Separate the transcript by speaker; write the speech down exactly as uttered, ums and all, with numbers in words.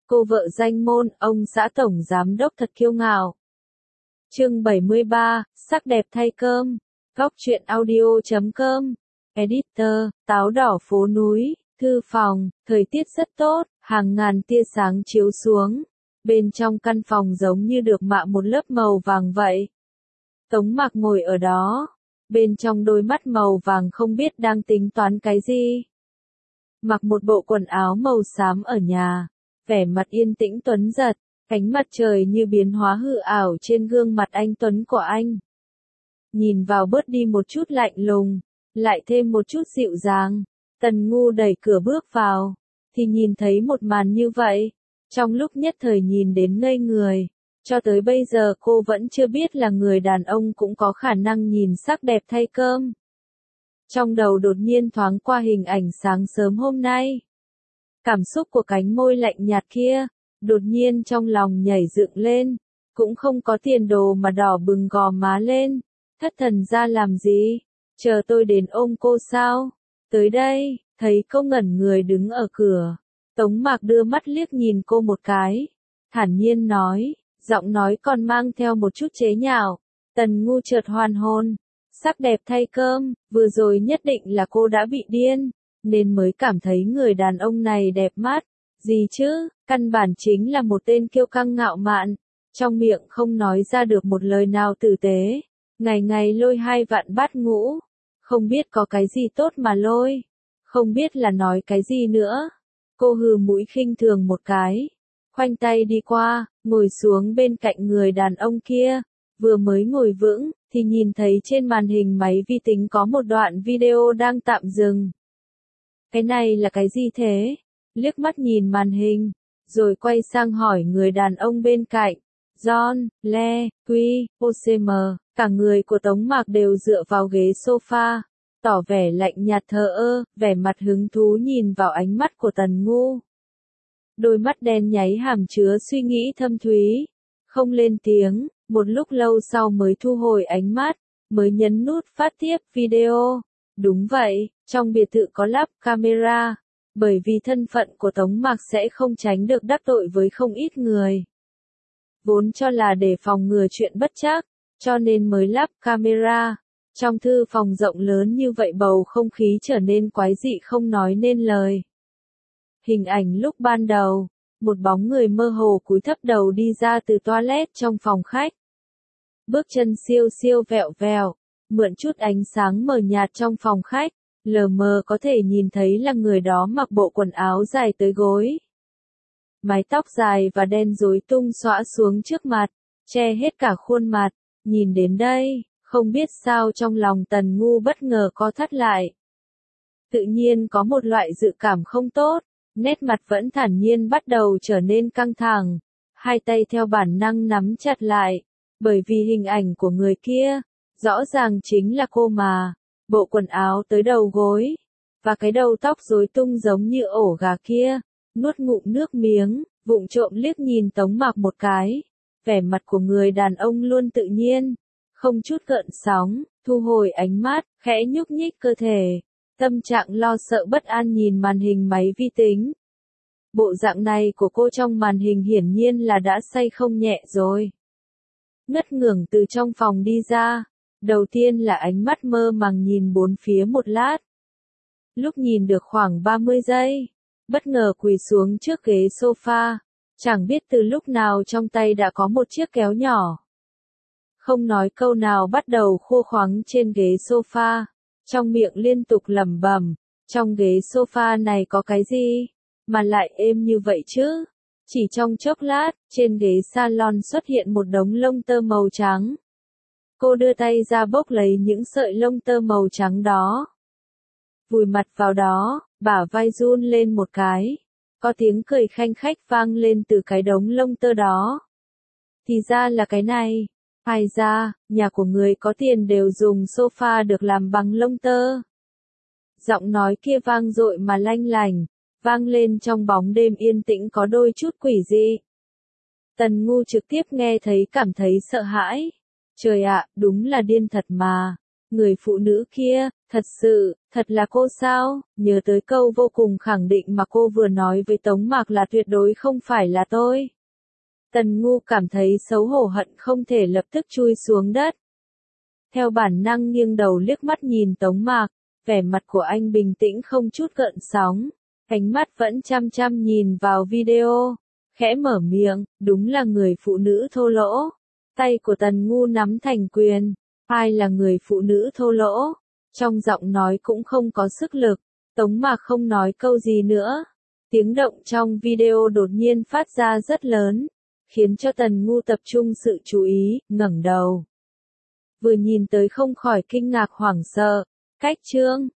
Speaker 1: Cô vợ danh môn, ông xã tổng giám đốc thật kiêu ngạo. Chương bảy mươi ba, sắc đẹp thay cơm. Góc truyện audio chấm com. Editor, táo đỏ phố núi, thư phòng, thời tiết rất tốt, hàng ngàn tia sáng chiếu xuống. Bên trong căn phòng giống như được mạ một lớp màu vàng vậy. Tống Mạc ngồi ở đó, bên trong đôi mắt màu vàng không biết đang tính toán cái gì. Mặc một bộ quần áo màu xám ở nhà, vẻ mặt yên tĩnh tuấn giật, ánh mặt trời như biến hóa hư ảo trên gương mặt anh tuấn của anh. Nhìn vào bớt đi một chút lạnh lùng, lại thêm một chút dịu dàng. Tần Ngu đẩy cửa bước vào, thì nhìn thấy một màn như vậy. Trong lúc nhất thời nhìn đến ngây người, cho tới bây giờ cô vẫn chưa biết là người đàn ông cũng có khả năng nhìn sắc đẹp thay cơm. Trong đầu đột nhiên thoáng qua hình ảnh sáng sớm hôm nay. Cảm xúc của cánh môi lạnh nhạt kia, đột nhiên trong lòng nhảy dựng lên, cũng không có tiền đồ mà đỏ bừng gò má lên. Thất thần ra làm gì? Chờ tôi đến ôm cô sao? Tới đây, thấy cô ngẩn người đứng ở cửa. Tống Mạc đưa mắt liếc nhìn cô một cái, thản nhiên nói, giọng nói còn mang theo một chút chế nhạo. Tần Ngu chợt hoàn hồn, sắc đẹp thay cơm, vừa rồi nhất định là cô đã bị điên, nên mới cảm thấy người đàn ông này đẹp mắt. Gì chứ, căn bản chính là một tên kiêu căng ngạo mạn, trong miệng không nói ra được một lời nào tử tế, ngày ngày lôi hai vạn bát ngũ, không biết có cái gì tốt mà lôi, không biết là nói cái gì nữa. Cô hừ mũi khinh thường một cái, khoanh tay đi qua, ngồi xuống bên cạnh người đàn ông kia. Vừa mới ngồi vững, thì nhìn thấy trên màn hình máy vi tính có một đoạn video đang tạm dừng. Cái này là cái gì thế? Liếc mắt nhìn màn hình, rồi quay sang hỏi người đàn ông bên cạnh. John, Le, Quy, ô xê em, cả người của Tống Mạc đều dựa vào ghế sofa, tỏ vẻ lạnh nhạt thờ ơ, vẻ mặt hứng thú nhìn vào ánh mắt của Tần Ngu. Đôi mắt đen nháy hàm chứa suy nghĩ thâm thúy, không lên tiếng, một lúc lâu sau mới thu hồi ánh mắt, mới nhấn nút phát tiếp video. Đúng vậy, trong biệt thự có lắp camera, bởi vì thân phận của Tống Mạc sẽ không tránh được đắc tội với không ít người. Vốn cho là để phòng ngừa chuyện bất trắc, cho nên mới lắp camera. Trong thư phòng rộng lớn như vậy bầu không khí trở nên quái dị không nói nên lời. Hình ảnh lúc ban đầu, một bóng người mơ hồ cúi thấp đầu đi ra từ toilet trong phòng khách. Bước chân siêu siêu vẹo vẹo, mượn chút ánh sáng mờ nhạt trong phòng khách, lờ mờ có thể nhìn thấy là người đó mặc bộ quần áo dài tới gối. Mái tóc dài và đen rối tung xõa xuống trước mặt, che hết cả khuôn mặt. Nhìn đến đây, không biết sao trong lòng Tần Ngu bất ngờ co thắt lại. Tự nhiên có một loại dự cảm không tốt, nét mặt vẫn thản nhiên bắt đầu trở nên căng thẳng, hai tay theo bản năng nắm chặt lại, bởi vì hình ảnh của người kia, rõ ràng chính là cô mà, bộ quần áo tới đầu gối, và cái đầu tóc rối tung giống như ổ gà kia, nuốt ngụm nước miếng, vụng trộm liếc nhìn Tống Mạc một cái, vẻ mặt của người đàn ông luôn tự nhiên, không chút gợn sóng, thu hồi ánh mắt, khẽ nhúc nhích cơ thể, tâm trạng lo sợ bất an nhìn màn hình máy vi tính. Bộ dạng này của cô trong màn hình hiển nhiên là đã say không nhẹ rồi. Ngất ngưởng từ trong phòng đi ra, đầu tiên là ánh mắt mơ màng nhìn bốn phía một lát. Lúc nhìn được khoảng ba mươi giây, bất ngờ quỳ xuống trước ghế sofa, chẳng biết từ lúc nào trong tay đã có một chiếc kéo nhỏ. Không nói câu nào bắt đầu khô khoắng trên ghế sofa, trong miệng liên tục lẩm bẩm, trong ghế sofa này có cái gì, mà lại êm như vậy chứ? Chỉ trong chốc lát, trên ghế salon xuất hiện một đống lông tơ màu trắng. Cô đưa tay ra bốc lấy những sợi lông tơ màu trắng đó. Vùi mặt vào đó, bả vai run lên một cái. Có tiếng cười khanh khách vang lên từ cái đống lông tơ đó. Thì ra là cái này. Ai ra, nhà của người có tiền đều dùng sofa được làm bằng lông tơ. Giọng nói kia vang dội mà lanh lành, vang lên trong bóng đêm yên tĩnh có đôi chút quỷ dị. Tần Ngu trực tiếp nghe thấy cảm thấy sợ hãi. Trời ạ, đúng là điên thật mà. Người phụ nữ kia, thật sự, thật là cô sao? Nhớ tới câu vô cùng khẳng định mà cô vừa nói với Tống Mạc là tuyệt đối không phải là tôi. Tần Ngu cảm thấy xấu hổ hận không thể lập tức chui xuống đất. Theo bản năng nghiêng đầu liếc mắt nhìn Tống Mạc, vẻ mặt của anh bình tĩnh không chút gợn sóng, ánh mắt vẫn chăm chăm nhìn vào video, khẽ mở miệng, đúng là người phụ nữ thô lỗ. Tay của Tần Ngu nắm thành quyền, ai là người phụ nữ thô lỗ? Trong giọng nói cũng không có sức lực, Tống Mạc không nói câu gì nữa. Tiếng động trong video đột nhiên phát ra rất lớn, khiến cho Tần Ngu tập trung sự chú ý, ngẩng đầu. Vừa nhìn tới không khỏi kinh ngạc hoảng sợ. Cách chương